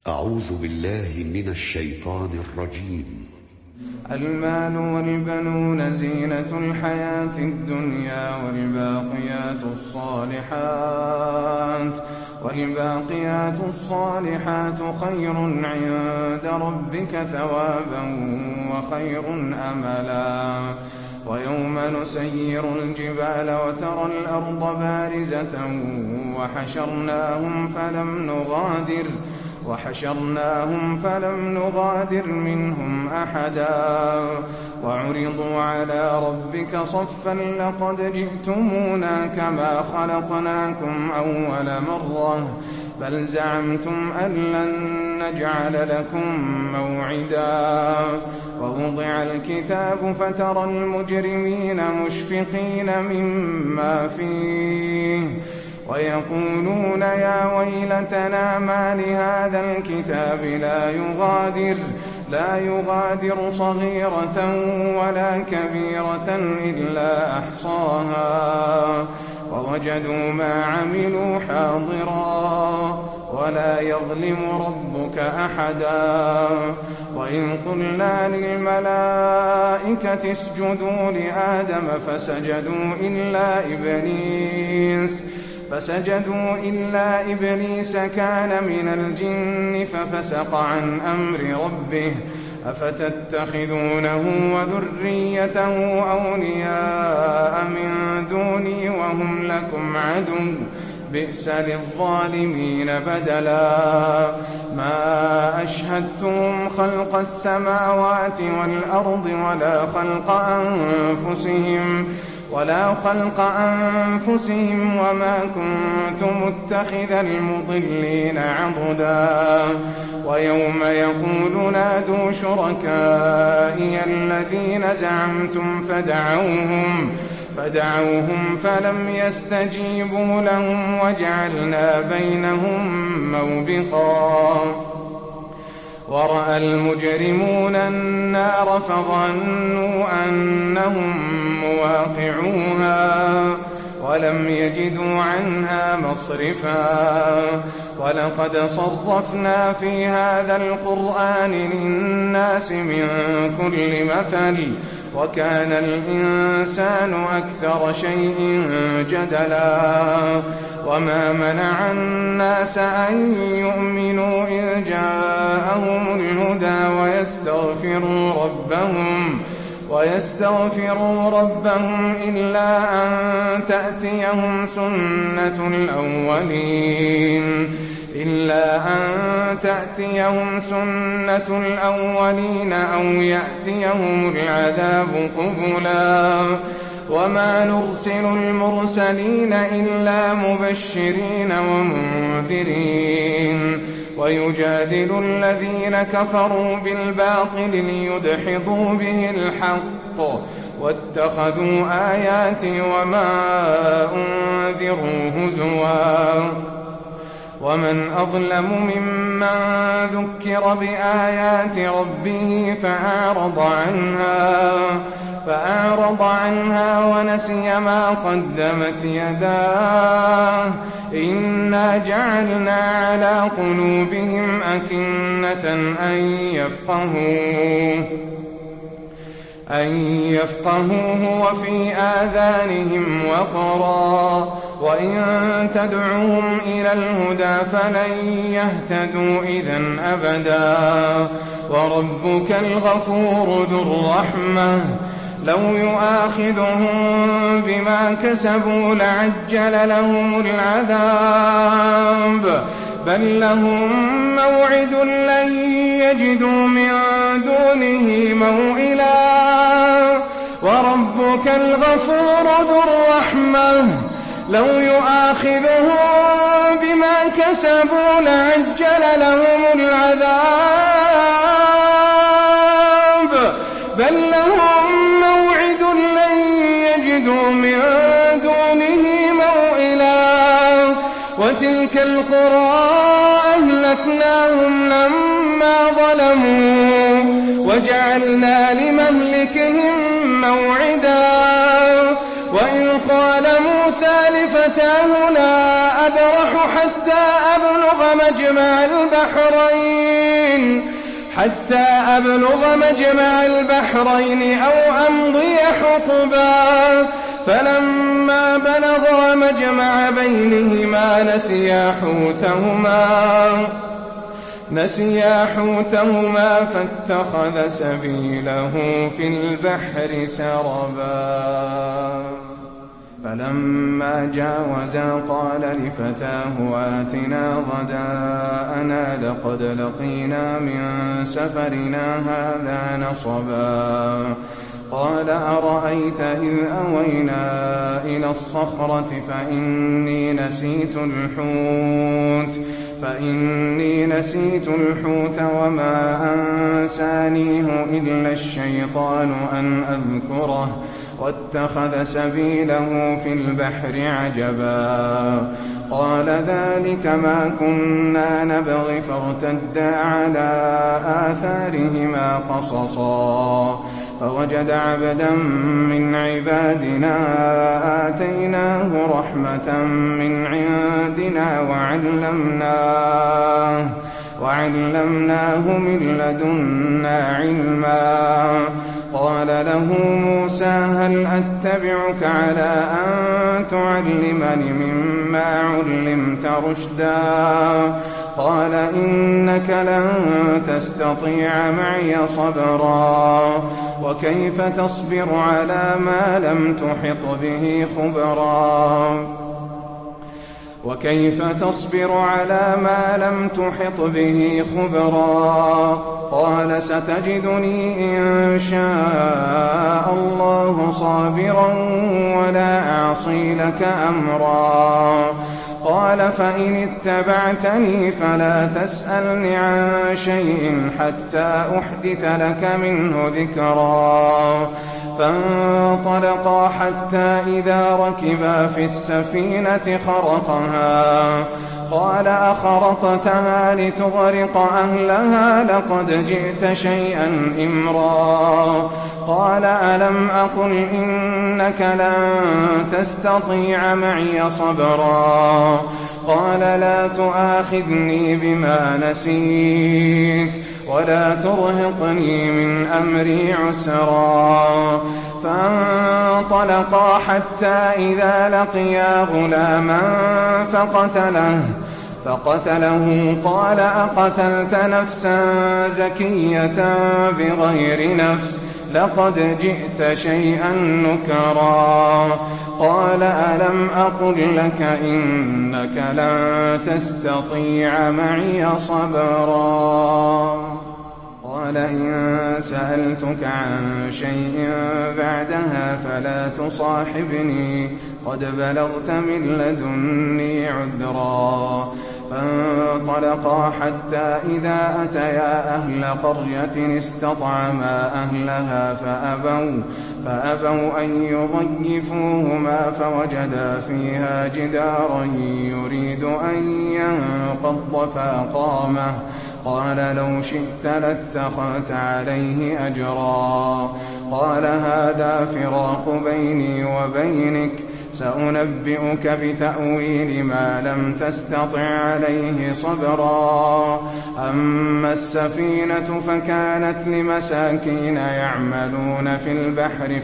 أعوذ بالله من الشيطان الرجيم. المال والبنون زينة الحياة الدنيا والباقيات الصالحات خير عند ربك ثوابا وخير أملا. ويوم نسير الجبال وترى الأرض بارزة وحشرناهم فلم نغادر منهم أحدا وعرضوا على ربك صفا لقد جئتمونا كما خلقناكم أول مرة بل زعمتم أن لن نجعل لكم موعدا. ووضع الكتاب فترى المجرمين مشفقين مما فيه ويقولون يا ويلتنا ما لهذا الكتاب لا يغادر صغيرة ولا كبيرة إلا أحصاها ووجدوا ما عملوا حاضرا ولا يظلم ربك أحدا. وإن قلنا للملائكة اسجدوا لآدم فسجدوا إلا إبليس كان من الجن ففسق عن أمر ربه أفتتخذونه وذريته أولياء من دوني وهم لكم عدو بئس للظالمين بدلا. ما أشهدتهم خلق السماوات والأرض ولا خلق أنفسهم وما كنت متخذ المضلين عضدا. ويوم يقول نادوا شركائي الذين زعمتم فدعوهم فلم يستجيبوا لهم وجعلنا بينهم موبقا. ورأى المجرمون النار فظنوا أنهم مواقعوها ولم يجدوا عنها مصرفا. ولقد صرفنا في هذا القرآن للناس من كل مثل وكان الإنسان أكثر شيء جدلا. وما منع الناس أن يؤمنوا إذ جاءهم الهدى ويستغفروا ربهم إلا أن تأتيهم سنة الأولين أو يأتيهم العذاب قبلا. وما نرسل المرسلين إلا مبشرين ومنذرين ويجادل الذين كفروا بالباطل ليدحضوا به الحق واتخذوا آياتي وما أنذروا هزوا. ومن أظلم ممن ذكر بآيات ربه فأعرض عنها ونسي ما قدمت يداه إنا جعلنا على قلوبهم أكنة أن يفقهوه وفي آذانهم وقرا وإن تدعوهم إلى الهدى فلن يهتدوا إذن أبدا. وربك الغفور ذو الرحمة لو يؤاخذهم بما كسبوا لعجل لهم العذاب بل لهم موعد لن يجدوا من دونه موئلا. وربك الغفور ذو الرحمة لو يؤاخذهم بما كسبوا لعجل لهم العذاب بل لهم موعد لن يجدوا من دونه موئلا. وتلك القرى أهلكناهم لما ظلموا وجعلنا لمهلكهم موعدا. وإذ قال موسى لفتاه فتاه لا أبرح حتى أبلغ مجمع البحرين أو أمضي حقبا فلما بلغا مجمع بينهما نسيا حوتهما فاتخذ سبيله في البحر سربا فلما جاوزا قال لفتاه آتنا غداءنا لقد لقينا من سفرنا هذا نصبا قال أرأيت إذ أوينا إلى الصخرة فإني نسيت الحوت وما أنسانيه إلا الشيطان أن أذكره واتخذ سبيله في البحر عجبا قال ذلك ما كنا نبغي فارتدا على آثارهما قصصا فوجد عبدا من عبادنا آتيناه رحمة من عندنا وعلمناه من لدنا علما قال له موسى هل أتبعك على أن تعلمني مما علمت رشدا قال إنك لن تستطيع معي صبرا وكيف تصبر على ما لم تحط به خبرا قال ستجدني إن شاء الله صابرا ولا أعصي لك أمرا قال فإن اتبعتني فلا تسألني عن شيء حتى أحدث لك منه ذكرا فانطلقا حتى إذا ركبا في السفينة خرقها قال أخرقتها لتغرق أهلها لقد جئت شيئا إمرا قال ألم أقل إنك لن تستطيع معي صبرا قال لا تؤاخذني بما نسيت ولا ترهقني من أمري عسرا فانطلقا حتى إذا لقيا غلاما فقتله قال أقتلت نفسا زكية بغير نفس لقد جئت شيئا نكرا قال ألم أقل لك إنك لن تستطيع معي صبرا قال إن سألتك عن شيء بعدها فلا تصاحبني قد بلغت من لدني عذرا فانطلقا حتى إذا أتيا أهل قرية استطعما أهلها فأبوا أن يضيفوهما فوجدا فيها جدارا يريد أن ينقض فأقامه قال لو شئت لاتخذت عليه أجرا قال هذا فراق بيني وبينك سأنبئك بتأويل ما لم تستطع عليه صبرا أما السفينة فكانت لمساكين يعملون في البحر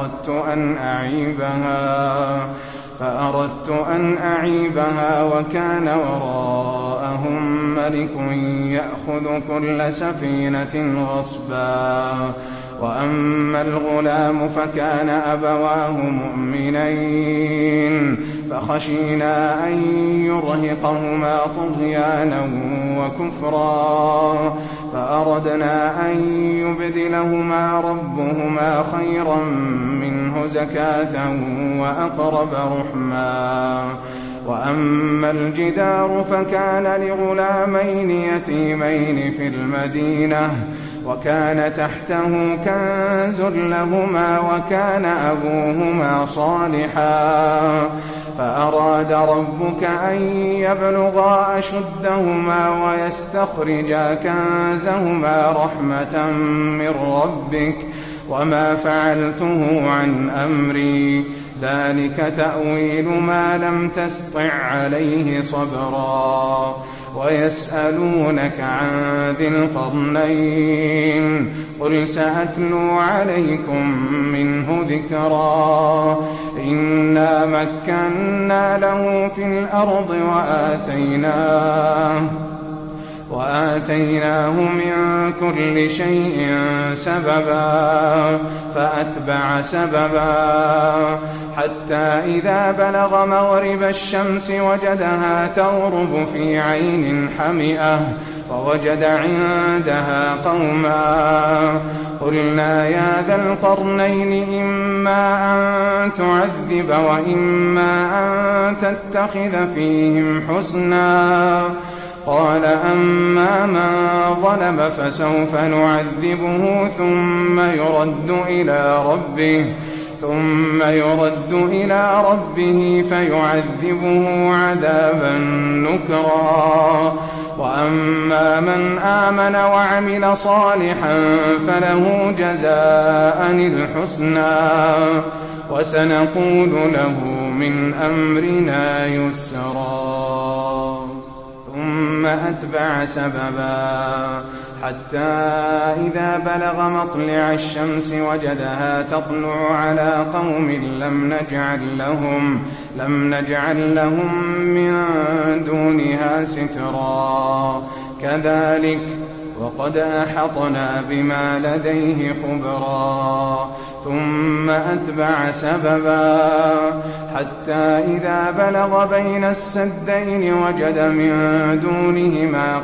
فأردت أن أعيبها وكان وراءهم ملك يأخذ كل سفينة غصبا وأما الغلام فكان أبواه مؤمنين فخشينا أن يرهقهما طغيانا وكفرا فأردنا أن يبدلهما ربهما خيرا منه زكاة وأقرب رحما وأما الجدار فكان لغلامين يتيمين في المدينة وكان تحته كنز لهما وكان أبوهما صالحا فأراد ربك أن يبلغا أشدهما ويستخرجا كنزهما رحمة من ربك وما فعلته عن أمري ذلك تأويل ما لم تسطع عليه صبرا ويسألونك عن ذي القرنين قل سأتلو عليكم منه ذكرا إنا مكنا له في الأرض وآتيناه من كل شيء سببا فأتبع سببا حتى إذا بلغ مغرب الشمس وجدها تغرب في عين حمئة ووجد عندها قوما قلنا يا ذا القرنين إما أن تعذب وإما أن تتخذ فيهم حسنا قال أما من ظلم فسوف نعذبه ثم يرد إلى ربه فيعذبه عذابا نكرا وأما من آمن وعمل صالحا فله جزاء الحسنى وسنقول له من أمرنا يسرا ثم أتبع سببا حتى إذا بلغ مطلع الشمس وجدها تطلع على قوم لم نجعل لهم من دونها سترا كذلك وقد أحطنا بما لديه خبرا ثم أتبع سببا حتى إذا بلغ بين السدين وجد من دونهما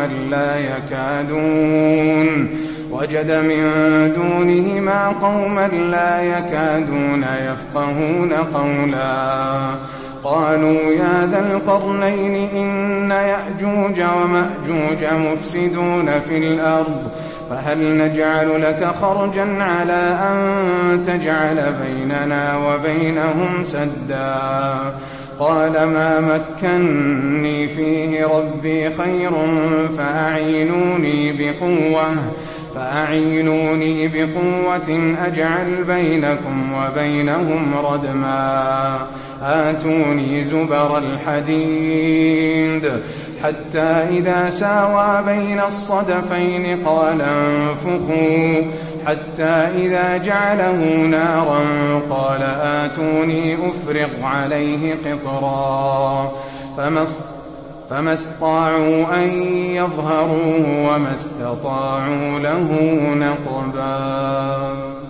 قوما لا يكادون يفقهون قولا قالوا يا ذا القرنين إن يأجوج ومأجوج مفسدون في الأرض فهل نجعل لك خرجا على أن تجعل بيننا وبينهم سدا قال ما مكني فيه ربي خير فأعينوني بقوة أجعل بينكم وبينهم ردما آتوني زبر الحديد حتى إذا ساوى بين الصدفين قال انفخوا حتى إذا جعله نارا قال آتوني أفرغ عليه قطرا فما استطاعوا أن يظهروه وما استطاعوا له نقبا